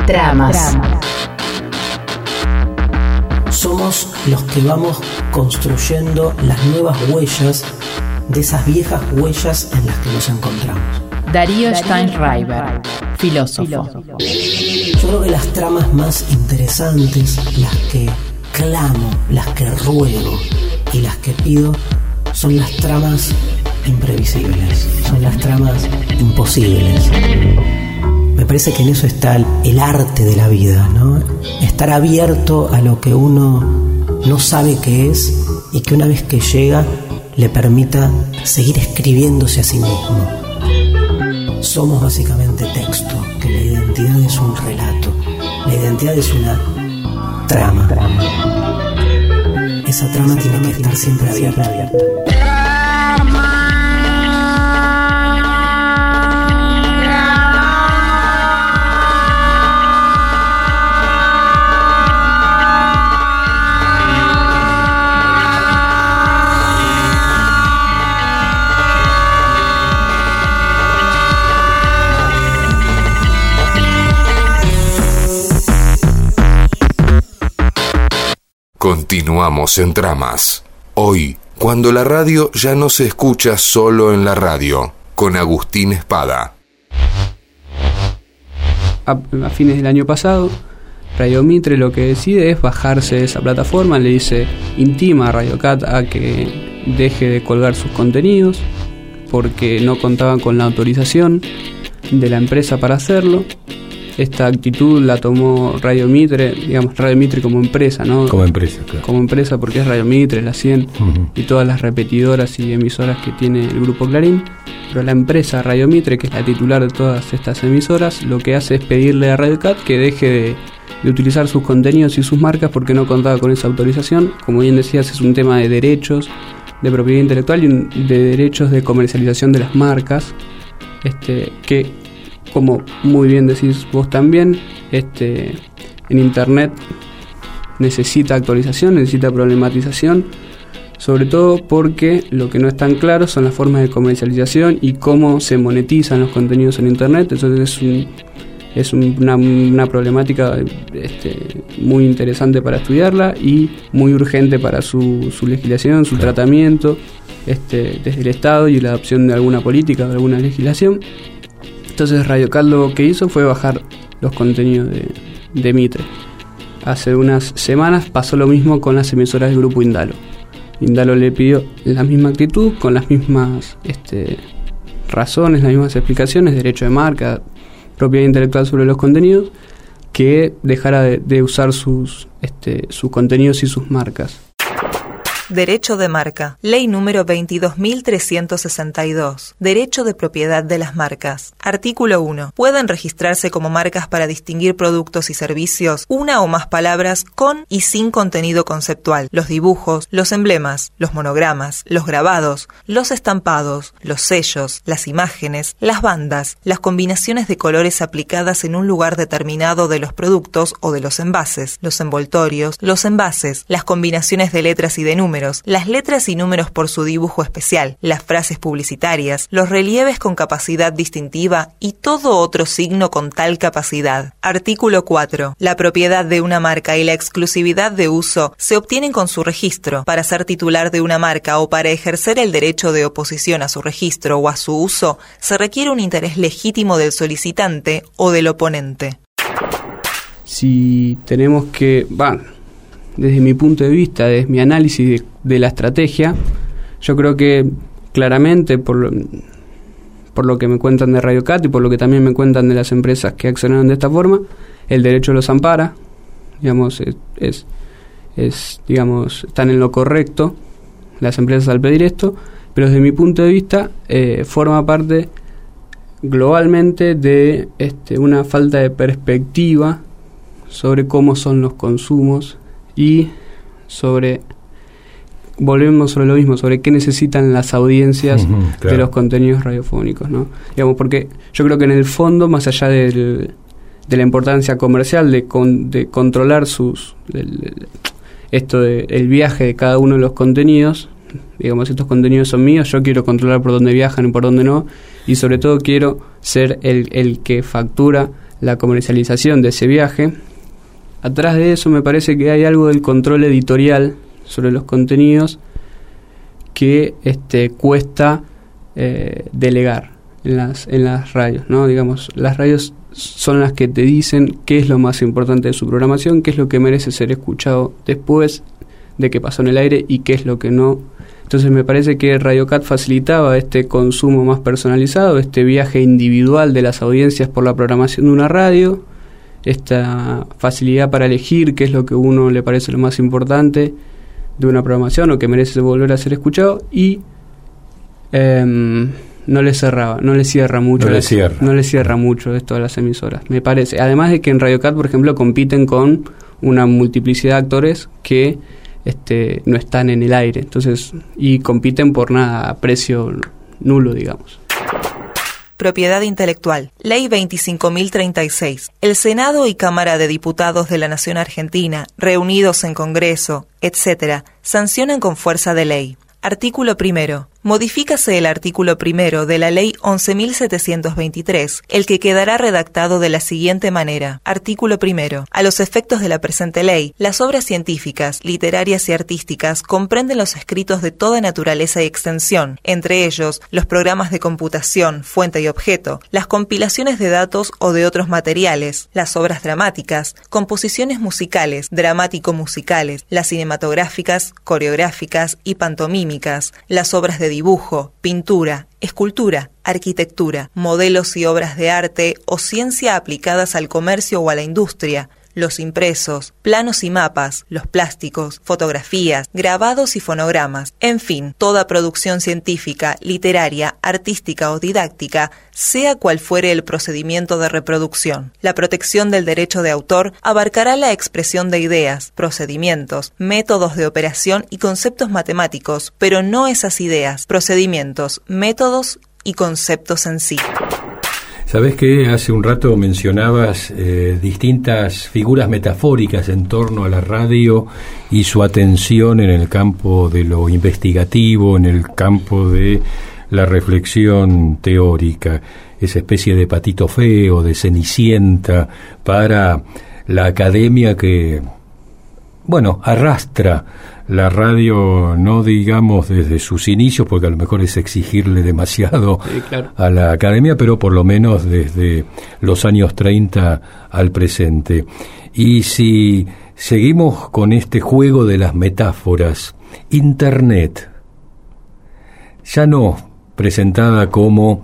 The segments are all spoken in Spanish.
Tramas. Somos los que vamos construyendo las nuevas huellas de esas viejas huellas en las que nos encontramos. Darío Steinreiber, filósofo. Yo creo que las tramas más interesantes, las que clamo, las que ruego y las que pido, son las tramas imprevisibles, son las tramas imposibles. Me parece que en eso está el arte de la vida, ¿no? Estar abierto a lo que uno no sabe qué es y que una vez que llega le permita seguir escribiéndose a sí mismo. Somos básicamente texto, que la identidad es un relato, la identidad es una trama. Esa trama tiene que estar siempre abierta. Continuamos en Tramas. Hoy, cuando la radio ya no se escucha solo en la radio, con Agustín Espada. A fines del año pasado, Radio Mitre lo que decide es bajarse de esa plataforma, le intima a Radio Cat a que deje de colgar sus contenidos porque no contaban con la autorización de la empresa para hacerlo. Esta actitud la tomó Radio Mitre, digamos Radio Mitre como empresa, ¿no? Como empresa, claro. Como empresa, porque es Radio Mitre, la 100 y todas las repetidoras y emisoras que tiene el Grupo Clarín. Pero la empresa Radio Mitre, que es la titular de todas estas emisoras, lo que hace es pedirle a Radio Cat que deje de utilizar sus contenidos y sus marcas porque no contaba con esa autorización. Como bien decías, es un tema de derechos, de propiedad intelectual y de derechos de comercialización de las marcas, que, como muy bien decís vos también, en Internet necesita actualización, necesita problematización, sobre todo porque lo que no es tan claro son las formas de comercialización y cómo se monetizan los contenidos en Internet. Entonces es una problemática muy interesante para estudiarla y muy urgente para su legislación, su tratamiento desde el Estado y la adopción de alguna política, de alguna legislación. Entonces Radio Cat lo que hizo fue bajar los contenidos de Mitre. Hace unas semanas pasó lo mismo con las emisoras del Grupo Indalo. Indalo le pidió la misma actitud, con las mismas razones, las mismas explicaciones, derecho de marca, propiedad intelectual sobre los contenidos, que dejara de usar sus contenidos y sus marcas. Derecho de marca. Ley número 22.362. Derecho de propiedad de las marcas. Artículo 1. Pueden registrarse como marcas para distinguir productos y servicios una o más palabras con y sin contenido conceptual. Los dibujos, los emblemas, los monogramas, los grabados, los estampados, los sellos, las imágenes, las bandas, las combinaciones de colores aplicadas en un lugar determinado de los productos o de los envases, los envoltorios, los envases, las combinaciones de letras y de números, las letras y números por su dibujo especial, las frases publicitarias, los relieves con capacidad distintiva y todo otro signo con tal capacidad. Artículo 4. La propiedad de una marca y la exclusividad de uso se obtienen con su registro. Para ser titular de una marca o para ejercer el derecho de oposición a su registro o a su uso, se requiere un interés legítimo del solicitante o del oponente. Si tenemos que... desde mi punto de vista, desde mi análisis de la estrategia, yo creo que claramente, por lo que me cuentan de Radio Cat y por lo que también me cuentan de las empresas que accionaron de esta forma, el derecho los ampara, digamos, digamos, están en lo correcto las empresas al pedir esto, pero desde mi punto de vista forma parte globalmente de una falta de perspectiva sobre cómo son los consumos y volvemos sobre lo mismo, sobre qué necesitan las audiencias de los contenidos radiofónicos, ¿no? Digamos, porque yo creo que en el fondo, más allá de la importancia comercial de controlar el viaje de cada uno de los contenidos, digamos, estos contenidos son míos, yo quiero controlar por dónde viajan y por dónde no, y sobre todo quiero ser el que factura la comercialización de ese viaje. Atrás de eso me parece que hay algo del control editorial sobre los contenidos que cuesta delegar en las radios, ¿no? Digamos, las radios son las que te dicen qué es lo más importante de su programación, qué es lo que merece ser escuchado después de que pasó en el aire y qué es lo que no. Entonces me parece que Radio Cat facilitaba este consumo más personalizado, este viaje individual de las audiencias por la programación de una radio, esta facilidad para elegir qué es lo que a uno le parece lo más importante de una programación o que merece volver a ser escuchado, y no le cierra mucho esto a las emisoras, me parece. Además de que en Radio Cat, por ejemplo, compiten con una multiplicidad de actores que no están en el aire, entonces, y compiten por nada, a precio nulo, digamos. Propiedad intelectual. Ley 25.036. El Senado y Cámara de Diputados de la Nación Argentina, reunidos en Congreso, etc., sancionan con fuerza de ley. Artículo 1. Modifícase el artículo 1 de la Ley 11.723, el que quedará redactado de la siguiente manera. Artículo 1. A los efectos de la presente ley, las obras científicas, literarias y artísticas comprenden los escritos de toda naturaleza y extensión, entre ellos los programas de computación, fuente y objeto, las compilaciones de datos o de otros materiales, las obras dramáticas, composiciones musicales, dramático-musicales, las cinematográficas, coreográficas y pantomímicas, las obras de dibujo, pintura, escultura, arquitectura, modelos y obras de arte o ciencia aplicadas al comercio o a la industria, los impresos, planos y mapas, los plásticos, fotografías, grabados y fonogramas, en fin, toda producción científica, literaria, artística o didáctica, sea cual fuere el procedimiento de reproducción. La protección del derecho de autor abarcará la expresión de ideas, procedimientos, métodos de operación y conceptos matemáticos, pero no esas ideas, procedimientos, métodos y conceptos en sí. ¿Sabés que hace un rato mencionabas distintas figuras metafóricas en torno a la radio y su atención en el campo de lo investigativo, en el campo de la reflexión teórica, esa especie de patito feo, de cenicienta para la academia que, bueno, arrastra la radio, no digamos desde sus inicios, porque a lo mejor es exigirle demasiado a la academia, pero por lo menos desde los años 30 al presente. Y si seguimos con este juego de las metáforas, Internet, ya no presentada como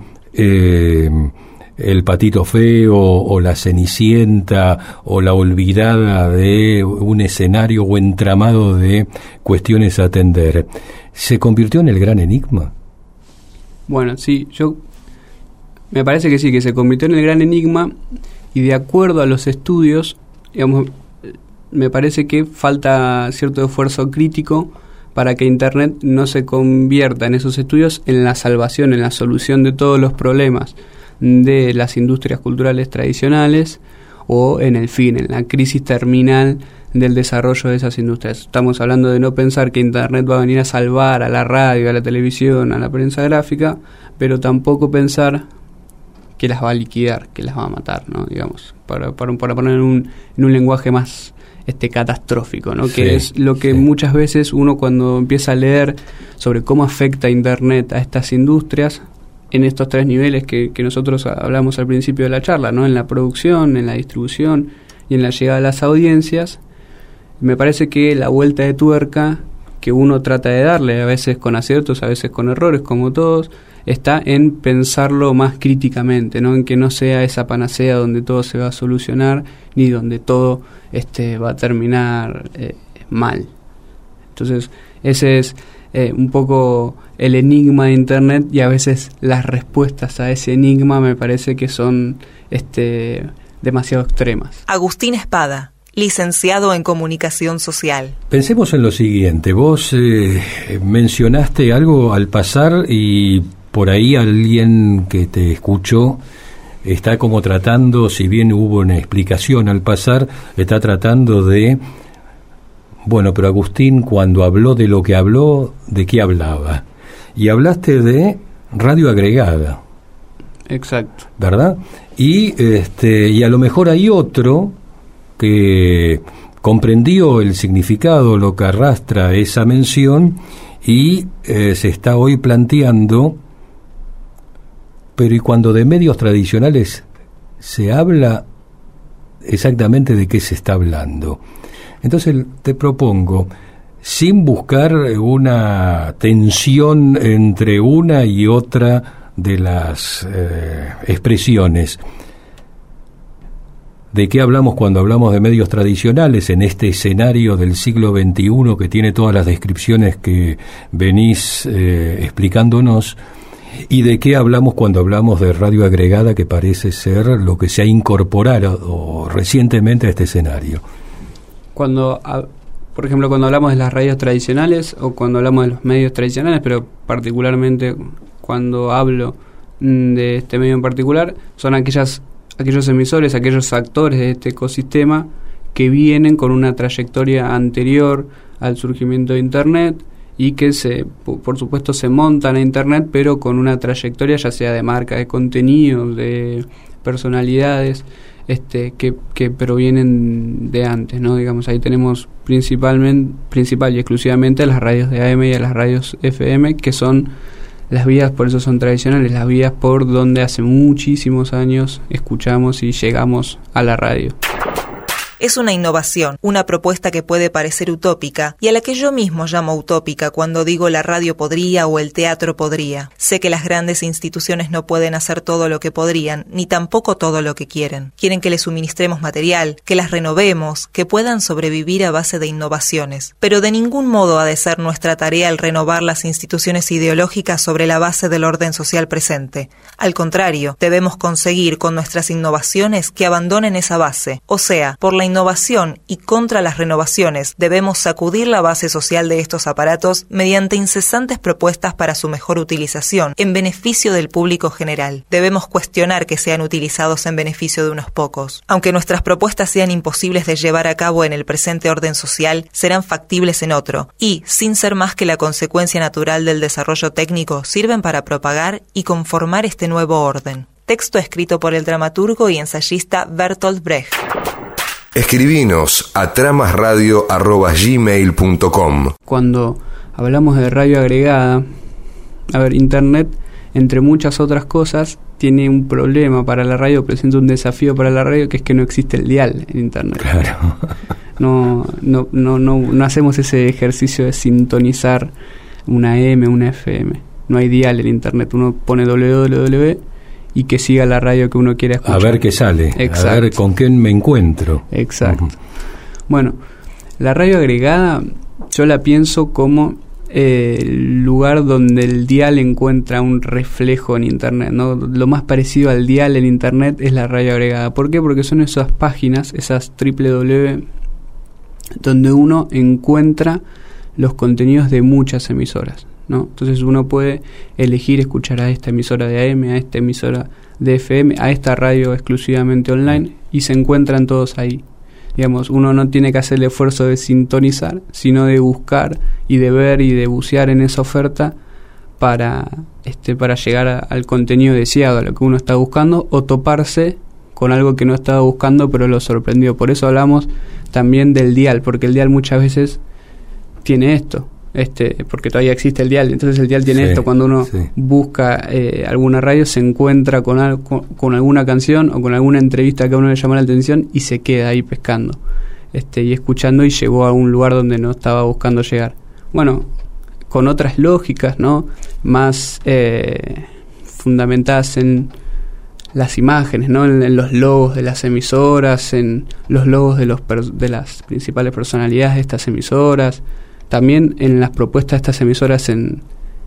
el patito feo o la cenicienta o la olvidada de un escenario o entramado de cuestiones a atender, ¿se convirtió en el gran enigma? Bueno, sí, me parece que sí, que se convirtió en el gran enigma, y de acuerdo a los estudios, digamos, me parece que falta cierto esfuerzo crítico para que Internet no se convierta en esos estudios en la salvación, en la solución de todos los problemas de las industrias culturales tradicionales, o en el fin, en la crisis terminal del desarrollo de esas industrias. Estamos hablando de no pensar que Internet va a venir a salvar a la radio, a la televisión, a la prensa gráfica, pero tampoco pensar que las va a liquidar, que las va a matar, ¿no? Digamos, para poner en un lenguaje más catastrófico, ¿no? Sí, que es lo que muchas veces uno, cuando empieza a leer sobre cómo afecta Internet a estas industrias, en estos tres niveles que nosotros hablamos al principio de la charla, ¿no? En la producción, en la distribución y en la llegada a las audiencias, me parece que la vuelta de tuerca que uno trata de darle, a veces con aciertos, a veces con errores, como todos, está en pensarlo más críticamente, ¿no? En que no sea esa panacea donde todo se va a solucionar, ni donde todo va a terminar mal. Entonces, ese es un poco el enigma de Internet, y a veces las respuestas a ese enigma me parece que son demasiado extremas. Agustín Espada, licenciado en Comunicación Social. Pensemos en lo siguiente. Vos mencionaste algo al pasar, y por ahí alguien que te escuchó está como tratando, si bien hubo una explicación al pasar, está tratando de... Bueno, pero Agustín, cuando habló de lo que habló, ¿de qué hablaba? Y hablaste de radio agregada. Exacto. ¿Verdad? Y a lo mejor hay otro que comprendió el significado, lo que arrastra esa mención, y se está hoy planteando, pero ¿y cuando de medios tradicionales se habla, exactamente de qué se está hablando? Entonces te propongo, sin buscar una tensión entre una y otra de las expresiones, ¿de qué hablamos cuando hablamos de medios tradicionales en este escenario del siglo XXI que tiene todas las descripciones que venís explicándonos? ¿Y de qué hablamos cuando hablamos de radio agregada, que parece ser lo que se ha incorporado recientemente a este escenario? Por ejemplo, cuando hablamos de las radios tradicionales o cuando hablamos de los medios tradicionales, pero particularmente cuando hablo de este medio en particular, son aquellos emisores, aquellos actores de este ecosistema que vienen con una trayectoria anterior al surgimiento de Internet y que por supuesto se montan a Internet, pero con una trayectoria ya sea de marca, de contenido, de personalidades que provienen de antes, ¿no? Digamos, ahí tenemos principal y exclusivamente a las radios de AM y a las radios FM, que son las vías, por eso son tradicionales, las vías por donde hace muchísimos años escuchamos y llegamos a la radio. Es una innovación, una propuesta que puede parecer utópica y a la que yo mismo llamo utópica cuando digo la radio podría o el teatro podría. Sé que las grandes instituciones no pueden hacer todo lo que podrían, ni tampoco todo lo que quieren. Quieren que les suministremos material, que las renovemos, que puedan sobrevivir a base de innovaciones. Pero de ningún modo ha de ser nuestra tarea el renovar las instituciones ideológicas sobre la base del orden social presente. Al contrario, debemos conseguir con nuestras innovaciones que abandonen esa base, o sea, por la innovación y contra las renovaciones debemos sacudir la base social de estos aparatos mediante incesantes propuestas para su mejor utilización en beneficio del público general. Debemos cuestionar que sean utilizados en beneficio de unos pocos. Aunque nuestras propuestas sean imposibles de llevar a cabo en el presente orden social, serán factibles en otro y, sin ser más que la consecuencia natural del desarrollo técnico, sirven para propagar y conformar este nuevo orden. Texto escrito por el dramaturgo y ensayista Bertolt Brecht. Escribinos a tramasradio@gmail.com. Cuando hablamos de radio agregada, Internet, entre muchas otras cosas, tiene un problema para la radio, presenta un desafío para la radio, que es que no existe el dial en Internet. Claro. No hacemos ese ejercicio de sintonizar una AM, una FM. No hay dial en Internet. Uno pone www y que siga la radio que uno quiera escuchar. A ver qué sale, exacto. A ver con quién me encuentro. Exacto. Bueno, la radio agregada yo la pienso como el lugar donde el dial encuentra un reflejo en Internet, ¿no? Lo más parecido al dial en Internet es la radio agregada. ¿Por qué? Porque son esas páginas, esas www, donde uno encuentra los contenidos de muchas emisoras, ¿no? Entonces uno puede elegir escuchar a esta emisora de AM, a esta emisora de FM, a esta radio exclusivamente online, y se encuentran todos ahí. Digamos, uno no tiene que hacer el esfuerzo de sintonizar, sino de buscar y de ver y de bucear en esa oferta para llegar al contenido deseado, a lo que uno está buscando, o toparse con algo que no estaba buscando pero lo sorprendió. Por eso hablamos también del dial, porque el dial muchas veces tiene esto, porque todavía existe el dial, entonces el dial tiene esto, cuando uno busca alguna radio, se encuentra con alguna canción o con alguna entrevista que a uno le llama la atención y se queda ahí pescando y escuchando, y llegó a un lugar donde no estaba buscando llegar. Bueno, con otras lógicas, ¿no?, más fundamentadas en las imágenes, ¿no?, en los logos de las emisoras, en los logos de las principales personalidades de estas emisoras, también en las propuestas de estas emisoras en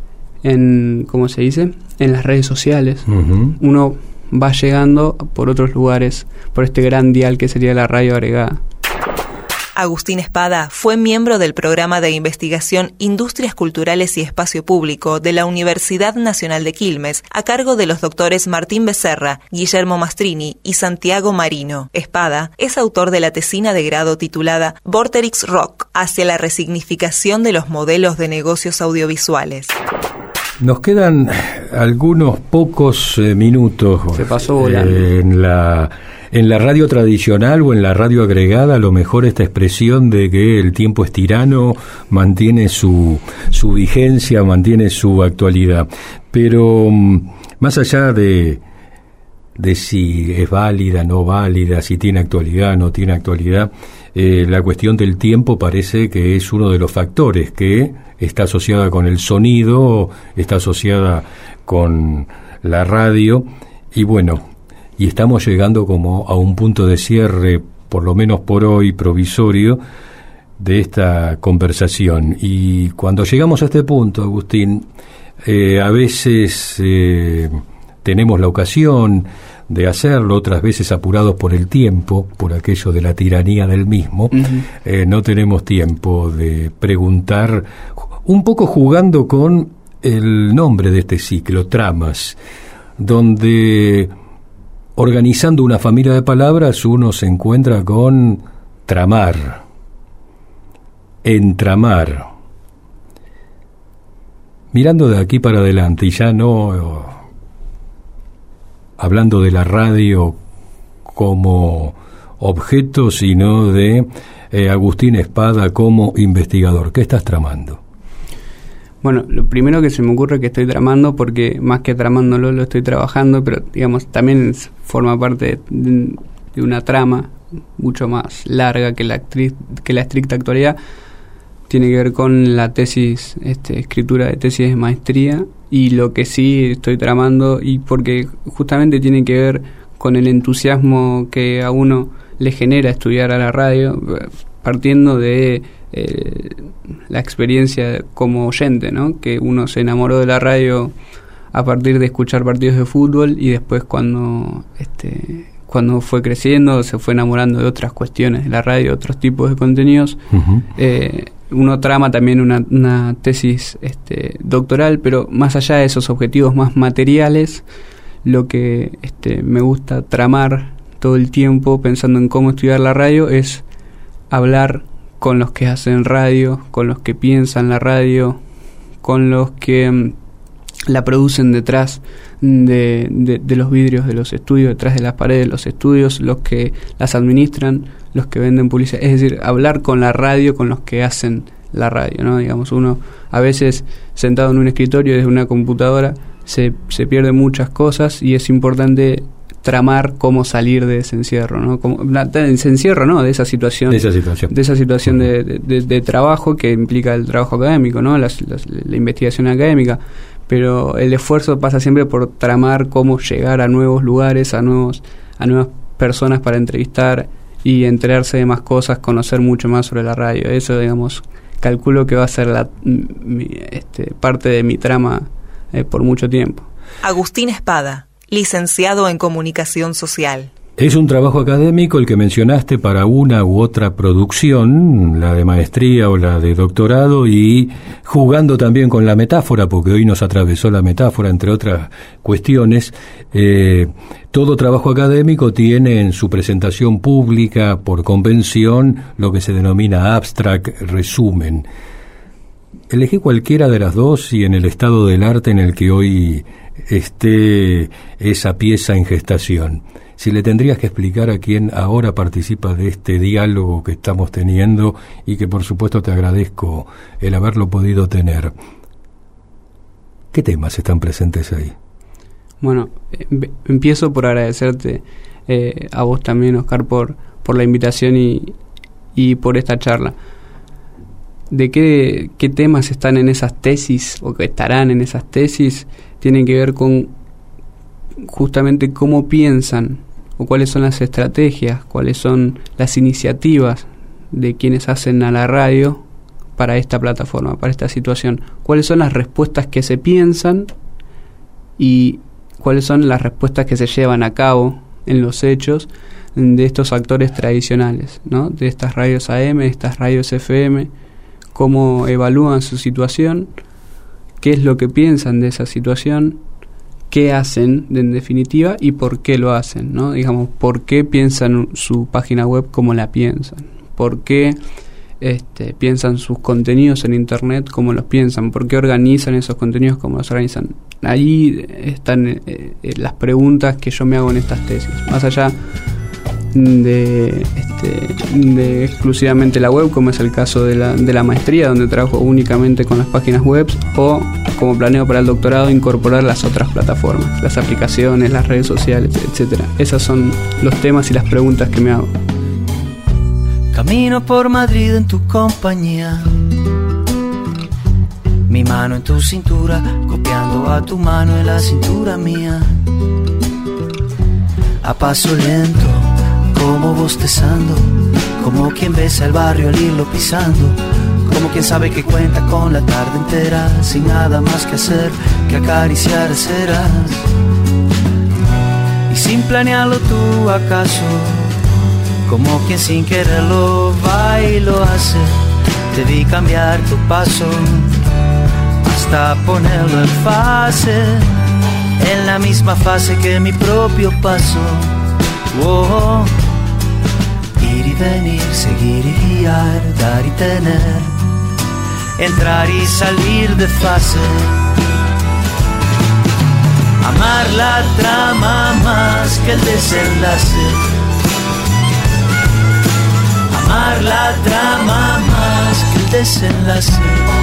¿cómo se dice?, en las redes sociales. Uh-huh. Uno va llegando por otros lugares, por este gran dial que sería la radio agregada. Agustín Espada fue miembro del programa de investigación Industrias Culturales y Espacio Público de la Universidad Nacional de Quilmes, a cargo de los doctores Martín Becerra, Guillermo Mastrini y Santiago Marino. Espada es autor de la tesina de grado titulada Vorterix Rock, hacia la resignificación de los modelos de negocios audiovisuales. Nos quedan algunos pocos minutos. Se pasó volando. En la radio tradicional o en la radio agregada, a lo mejor esta expresión de que el tiempo es tirano mantiene su vigencia, mantiene su actualidad. Pero más allá de si es válida, no válida, si tiene actualidad, no tiene actualidad, la cuestión del tiempo parece que es uno de los factores que está asociada con el sonido, está asociada con la radio, y bueno, y estamos llegando como a un punto de cierre, por lo menos por hoy, provisorio, de esta conversación. Y cuando llegamos a este punto, Agustín, a veces tenemos la ocasión de hacerlo, otras veces apurados por el tiempo, por aquello de la tiranía del mismo. No tenemos tiempo de preguntar, un poco jugando con el nombre de este ciclo, Tramas, donde organizando una familia de palabras uno se encuentra con tramar, entramar. Mirando de aquí para adelante, y ya no hablando de la radio como objeto, sino de Agustín Espada como investigador, ¿qué estás tramando? Bueno, lo primero que se me ocurre que estoy tramando, porque más que tramándolo lo estoy trabajando, pero digamos también forma parte de una trama mucho más larga que la estricta actualidad. Tiene que ver con la tesis, escritura de tesis de maestría, y lo que sí estoy tramando, y porque justamente tiene que ver con el entusiasmo que a uno le genera estudiar a la radio, partiendo de la experiencia como oyente, ¿no? Que uno se enamoró de la radio a partir de escuchar partidos de fútbol, y después cuando fue creciendo se fue enamorando de otras cuestiones de la radio, otros tipos de contenidos. Uno trama también una tesis doctoral, pero más allá de esos objetivos más materiales, lo que me gusta tramar todo el tiempo pensando en cómo estudiar la radio es hablar con los que hacen radio, con los que piensan la radio, con los que la producen detrás de los vidrios de los estudios, detrás de las paredes de los estudios, los que las administran, los que venden publicidad. Es decir, hablar con la radio, con los que hacen la radio, ¿no? Digamos, uno a veces sentado en un escritorio desde una computadora se pierde muchas cosas, y es importante tramar cómo salir de ese encierro, ¿no? De esa situación de trabajo que implica el trabajo académico, ¿no? La investigación académica, pero el esfuerzo pasa siempre por tramar cómo llegar a nuevos lugares, a nuevas personas para entrevistar y enterarse de más cosas, conocer mucho más sobre la radio. Eso, digamos, calculo que va a ser parte de mi trama por mucho tiempo. Agustín Espada, licenciado en Comunicación Social. Es un trabajo académico el que mencionaste para una u otra producción, la de maestría o la de doctorado, y jugando también con la metáfora, porque hoy nos atravesó la metáfora, entre otras cuestiones. Todo trabajo académico tiene en su presentación pública, por convención, lo que se denomina abstract, resumen. Elegí cualquiera de las dos, y en el estado del arte en el que hoy esté esa pieza en gestación. Si le tendrías que explicar a quien ahora participa de este diálogo que estamos teniendo, y que por supuesto te agradezco el haberlo podido tener, ¿qué temas están presentes ahí? Bueno, empiezo por agradecerte a vos también, Oscar, por la invitación y por esta charla. ¿De qué temas están en esas tesis, o que estarán en esas tesis? Tienen que ver con justamente cómo piensan, o cuáles son las estrategias, cuáles son las iniciativas de quienes hacen a la radio para esta plataforma, para esta situación. Cuáles son las respuestas que se piensan y cuáles son las respuestas que se llevan a cabo en los hechos de estos actores tradicionales, ¿no? De estas radios AM, de estas radios FM, cómo evalúan su situación, qué es lo que piensan de esa situación, qué hacen en definitiva y por qué lo hacen, ¿no? Digamos, por qué piensan su página web como la piensan, por qué piensan sus contenidos en internet, cómo los piensan, por qué organizan esos contenidos, cómo los organizan. Ahí están las preguntas que yo me hago en estas tesis, más allá de exclusivamente la web, como es el caso de la maestría, donde trabajo únicamente con las páginas web, o como planeo para el doctorado incorporar las otras plataformas, las aplicaciones, las redes sociales, etcétera. Esos son los temas y las preguntas que me hago. Camino por Madrid en tu compañía, mi mano en tu cintura, copiando a tu mano en la cintura mía. A paso lento, como bostezando, como quien besa el barrio al irlo pisando, como quien sabe que cuenta con la tarde entera, sin nada más que hacer que acariciar ceras. Y sin planearlo tú acaso, como quien sin quererlo va y lo hace, te vi cambiar tu paso hasta ponerlo en fase, en la misma fase que mi propio paso. Oh, ir y venir, seguir y guiar, dar y tener, entrar y salir de fase. Amar la trama más que el desenlace. Amar la trama más que el desenlace.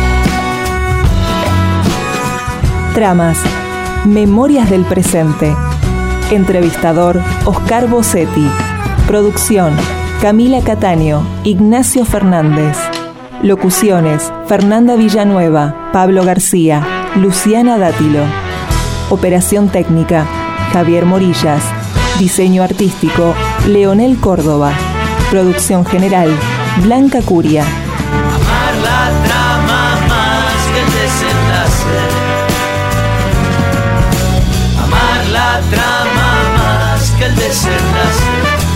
Tramas. Memorias del presente. Entrevistador Oscar Bossetti. Producción Camila Cataño, Ignacio Fernández. Locuciones Fernanda Villanueva, Pablo García, Luciana Dátilo. Operación técnica Javier Morillas. Diseño artístico Leonel Córdoba. Producción general Blanca Curia. Amar la trama más que el desenlace. Amar la trama más que el desenlace.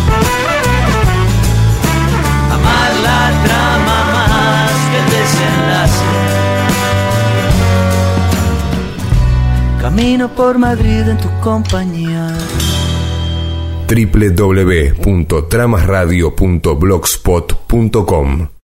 Amar la trama más que el desenlace. Camino por Madrid en tu compañía. www.tramasradio.blogspot.com